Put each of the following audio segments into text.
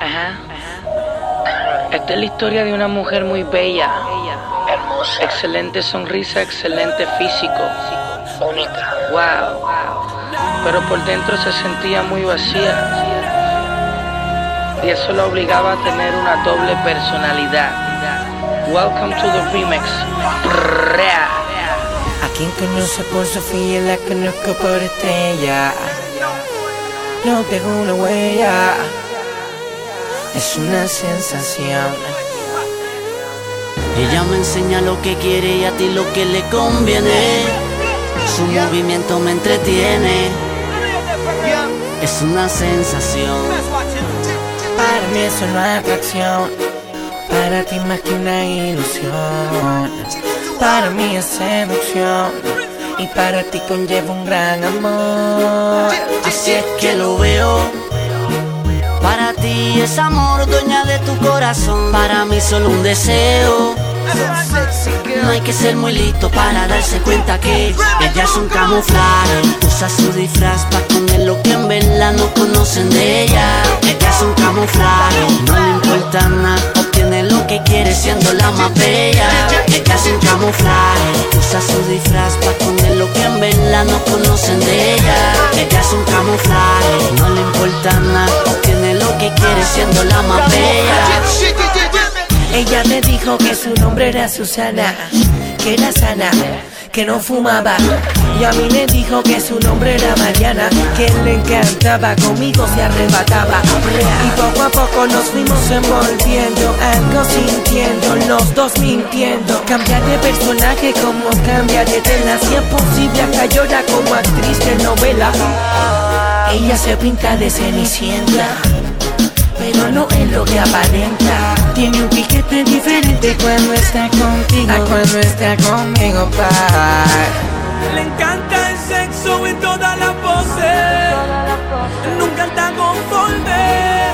Esta es la historia de una mujer muy bella, hermosa, excelente sonrisa, excelente físico, única. wow, pero por dentro se sentía muy vacía y eso la obligaba a tener una doble personalidad. Welcome to the remix. A quien conoce por Sofía, la conozco por Estrella. No dejo una huella, es una sensación. Ella me enseña lo que quiere y a ti lo que le conviene. Su movimiento me entretiene, es una sensación. Para mí es una atracción, para ti más que una ilusión. Para mí es seducción y para ti conlleva un gran amor. Así es que lo veo. Para ti es amor, dueña de tu corazón. Para mí solo un deseo. No hay que ser muy listo para darse cuenta que ella es un camuflaje. Usa su disfraz para esconder lo que en verdad no conocen de ella. Ella es un camuflaje, no le importa nada, obtiene lo que quiere siendo la más bella. Ella es un camuflaje, usa su disfraz para esconder lo que en verdad no conocen de ella. Ella es un camuflaje, no le importa nada, obtiene lo que quiere siendo la más bella. Ella me dijo que su nombre era Susana, que era sana, que no fumaba. Y a mí me dijo que su nombre era Mariana, que le encantaba, conmigo se arrebataba. Y poco a poco nos fuimos envolviendo, algo sintiendo, los dos mintiendo. Cambiar de personaje como cambia de tela, si es posible hasta llora como actriz de novela. Ella se pinta de Cenicienta, pero no es lo que aparenta. Tiene un piquete diferente cuando está contigo, cuando está conmigo, pa. Le encanta el sexo en todas las poses, nunca está conforme.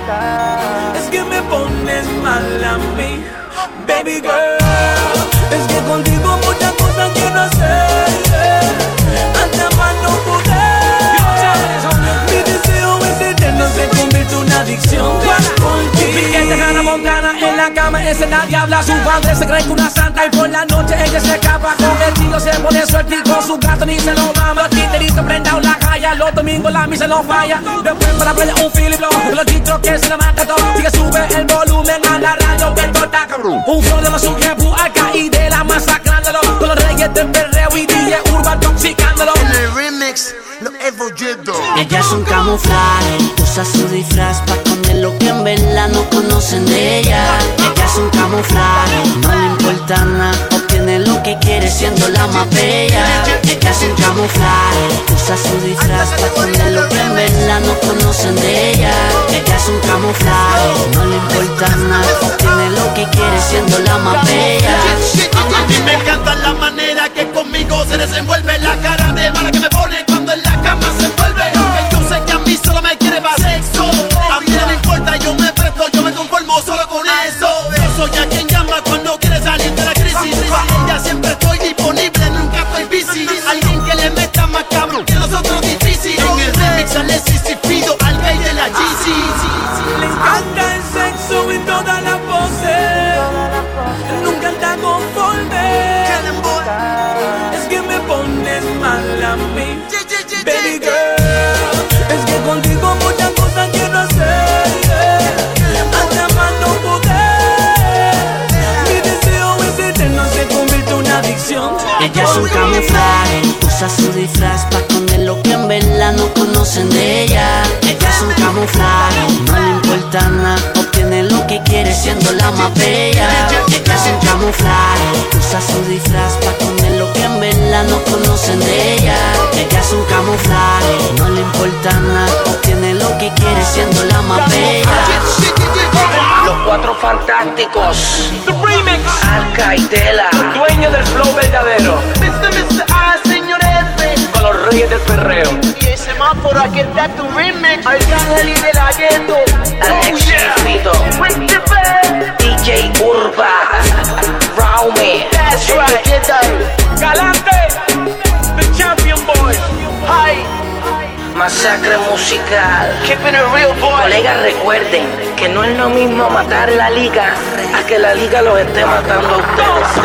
Es que me pones mal a mí, baby girl. Es que contigo muchas cosas quiero hacer, hasta más no poder. Mi deseo es eterno, se convierte en una adicción. Piquete Hannah Montana en la cama, ese nadie habla. Su padre se cree que una santa y por la noche ella se escapa. Con el tiro se pone suerte y con su gato ni se lo mama. Titerito prendado la calle, los domingos la misa no falla. Después para la playa un Philip Lowe, los chistros que se le mata todo. Sigue sube el volumen a la radio que esto está cabrón. Un flow de más su jefu acá y de la masacrándolo. Con los reyes del perreo y DJ Urban toxicándolo. En el remix lo he oyendo. Ella es un camuflaje, usa su disfraz para esconder lo que en verdad no conocen de ella. Ella es un camuflaje, no le importa nada, obtiene lo que quiere siendo la más bella. Ella es un camuflaje, usa su disfraz para esconder lo que en verdad no conocen de ella. Ella es un camuflaje, no le importa nada, obtiene lo que quiere siendo la más bella. A mí me encanta la manera que conmigo se desenvuelve, la cara de mala que me pone cuando en la cama se envuelve. Aunque yo sé que a mí solo me quiere para sexo, a mí no me importa, yo me presto, yo me conformo solo con eso. Yo soy a quien llama cuando quiere salir de la crisis. Ella siempre estoy disponible, nunca estoy busy. Alguien que le meta más cabrón que los otros difícil. En el remix al Sisi pido al rey de la GC. Le encanta el sexo en todas las poses, nunca está conforme. Es que me pones mal a mí, baby girl. Es que contigo muchas cosas quiero hacer, hasta más no poder. Mi deseo es eterno, se convierte en una adicción. Ella es un camuflaje, usa su disfraz para esconder lo que en verdad no conocen de ella. Ella es un camuflaje, no le importa nada, obtiene lo que quiere siendo la más bella. Ella es un camuflaje, usa su disfraz para esconder lo que en verdad no conocen de ella. Ella es un camuflaje, no le importa nada, obtiene lo que quiere siendo la más bella. Los Cuatro Fantásticos, The Remix, Alca y Tela, dueño del flow verdadero. Mr. A, señor F. Con los reyes del perreo. Y ese semáforo, aquí está tu remix. Arcángel y de la gueto. Alex Chifito, DJ Urba, Raume, That's right. Galante, the champion boy. Hi. Más masacre musical. Colegas, recuerden que no es lo mismo matar la liga a que la liga los esté matando a ustedes.